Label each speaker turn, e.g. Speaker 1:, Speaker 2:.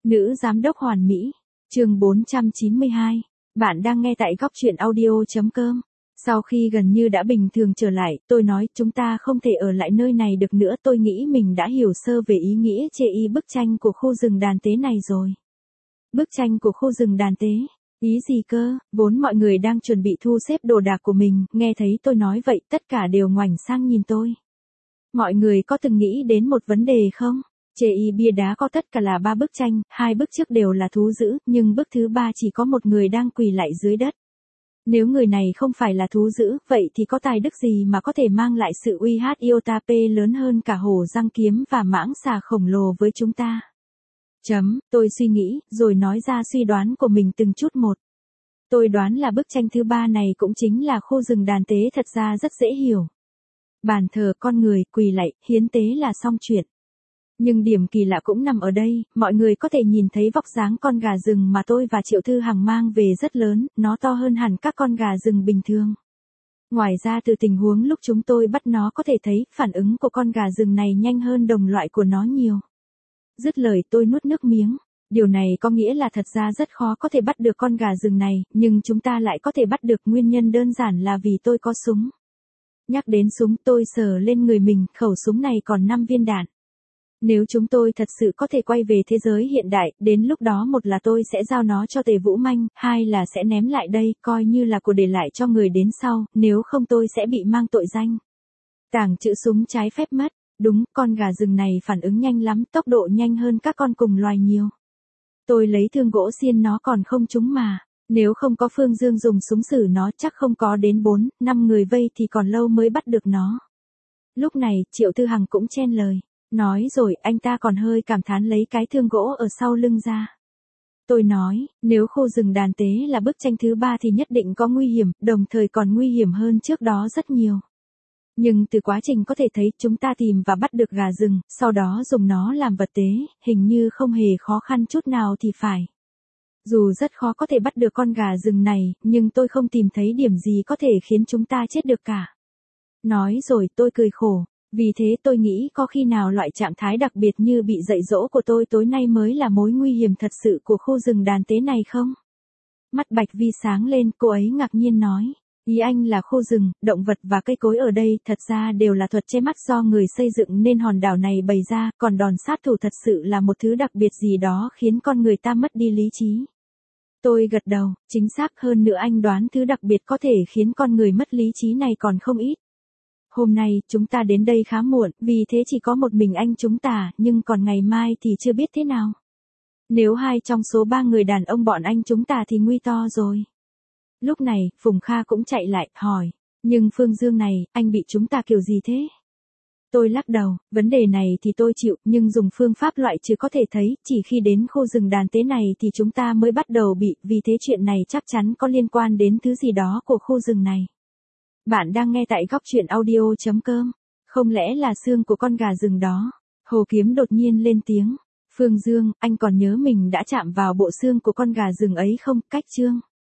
Speaker 1: Nữ giám đốc hoàn mỹ. Chương 492. Bạn đang nghe tại góc truyện audio.com. Sau khi gần như đã bình thường trở lại, tôi nói chúng ta không thể ở lại nơi này được nữa. Tôi nghĩ mình đã hiểu sơ về ý nghĩa chê y bức tranh của khu rừng đàn tế này rồi. Bức tranh của khu rừng đàn tế? Ý gì cơ? Vốn mọi người đang chuẩn bị thu xếp đồ đạc của mình, nghe thấy tôi nói vậy tất cả đều ngoảnh sang nhìn tôi. Mọi người có từng nghĩ đến một vấn đề không? Chê y bia đá có tất cả là 3 bức tranh, 2 bức trước đều là thú dữ, nhưng bức thứ 3 chỉ có một người đang quỳ lạy dưới đất. Nếu người này không phải là thú dữ, vậy thì có tài đức gì mà có thể mang lại sự uy hát Iotape lớn hơn cả hổ răng kiếm và mãng xà khổng lồ với chúng ta? Tôi suy nghĩ, rồi nói ra suy đoán của mình từng chút một. Tôi đoán là bức tranh thứ 3 này cũng chính là khu rừng đàn tế, thật ra rất dễ hiểu. Bàn thờ, con người, quỳ lạy, hiến tế là xong chuyện. Nhưng điểm kỳ lạ cũng nằm ở đây, mọi người có thể nhìn thấy vóc dáng con gà rừng mà tôi và Triệu Thư Hằng mang về rất lớn, nó to hơn hẳn các con gà rừng bình thường. Ngoài ra từ tình huống lúc chúng tôi bắt nó có thể thấy, phản ứng của con gà rừng này nhanh hơn đồng loại của nó nhiều. Dứt lời tôi nuốt nước miếng. Điều này có nghĩa là thật ra rất khó có thể bắt được con gà rừng này, nhưng chúng ta lại có thể bắt được, nguyên nhân đơn giản là vì tôi có súng. Nhắc đến súng, tôi sờ lên người mình, khẩu súng này còn 5 viên đạn. Nếu chúng tôi thật sự có thể quay về thế giới hiện đại, đến lúc đó một là tôi sẽ giao nó cho Tề Vũ Manh, hai là sẽ ném lại đây, coi như là của để lại cho người đến sau, nếu không tôi sẽ bị mang tội danh tàng trữ súng trái phép mất. Đúng, con gà rừng này phản ứng nhanh lắm, tốc độ nhanh hơn các con cùng loài nhiều. Tôi lấy thương gỗ xiên nó còn không trúng mà. Nếu không có Phương Dương dùng súng xử nó chắc không có đến 4-5 người vây thì còn lâu mới bắt được nó. Lúc này, Triệu Thư Hằng cũng chen lời. Nói rồi, anh ta còn hơi cảm thán lấy cái thương gỗ ở sau lưng ra. Tôi nói, nếu khu rừng đàn tế là bức tranh thứ 3 thì nhất định có nguy hiểm, đồng thời còn nguy hiểm hơn trước đó rất nhiều. Nhưng từ quá trình có thể thấy chúng ta tìm và bắt được gà rừng, sau đó dùng nó làm vật tế, hình như không hề khó khăn chút nào thì phải. Dù rất khó có thể bắt được con gà rừng này, nhưng tôi không tìm thấy điểm gì có thể khiến chúng ta chết được cả. Nói rồi tôi cười khổ. Vì thế tôi nghĩ có khi nào loại trạng thái đặc biệt như bị dạy dỗ của tôi tối nay mới là mối nguy hiểm thật sự của khu rừng đàn tế này không? Mắt Bạch Vi sáng lên, cô ấy ngạc nhiên nói. Ý anh là khu rừng, động vật và cây cối ở đây thật ra đều là thuật che mắt do người xây dựng nên hòn đảo này bày ra, còn đòn sát thủ thật sự là một thứ đặc biệt gì đó khiến con người ta mất đi lý trí. Tôi gật đầu, chính xác hơn nữa anh đoán thứ đặc biệt có thể khiến con người mất lý trí này còn không ít. Hôm nay, chúng ta đến đây khá muộn, vì thế chỉ có một mình anh chúng ta, nhưng còn ngày mai thì chưa biết thế nào. Nếu 2 trong số 3 người đàn ông bọn anh chúng ta thì nguy to rồi. Lúc này, Phùng Kha cũng chạy lại, hỏi, nhưng Phương Dương này, anh bị chúng ta kiểu gì thế? Tôi lắc đầu, vấn đề này thì tôi chịu, nhưng dùng phương pháp loại trừ có thể thấy, chỉ khi đến khu rừng đàn tế này thì chúng ta mới bắt đầu bị, vì thế chuyện này chắc chắn có liên quan đến thứ gì đó của khu rừng này. Bạn đang nghe tại góc truyện audio.com. Không lẽ là xương của con gà rừng đó? Hồ Kiếm đột nhiên lên tiếng. Phương Dương, anh còn nhớ mình đã chạm vào bộ xương của con gà rừng ấy không? Cách chương.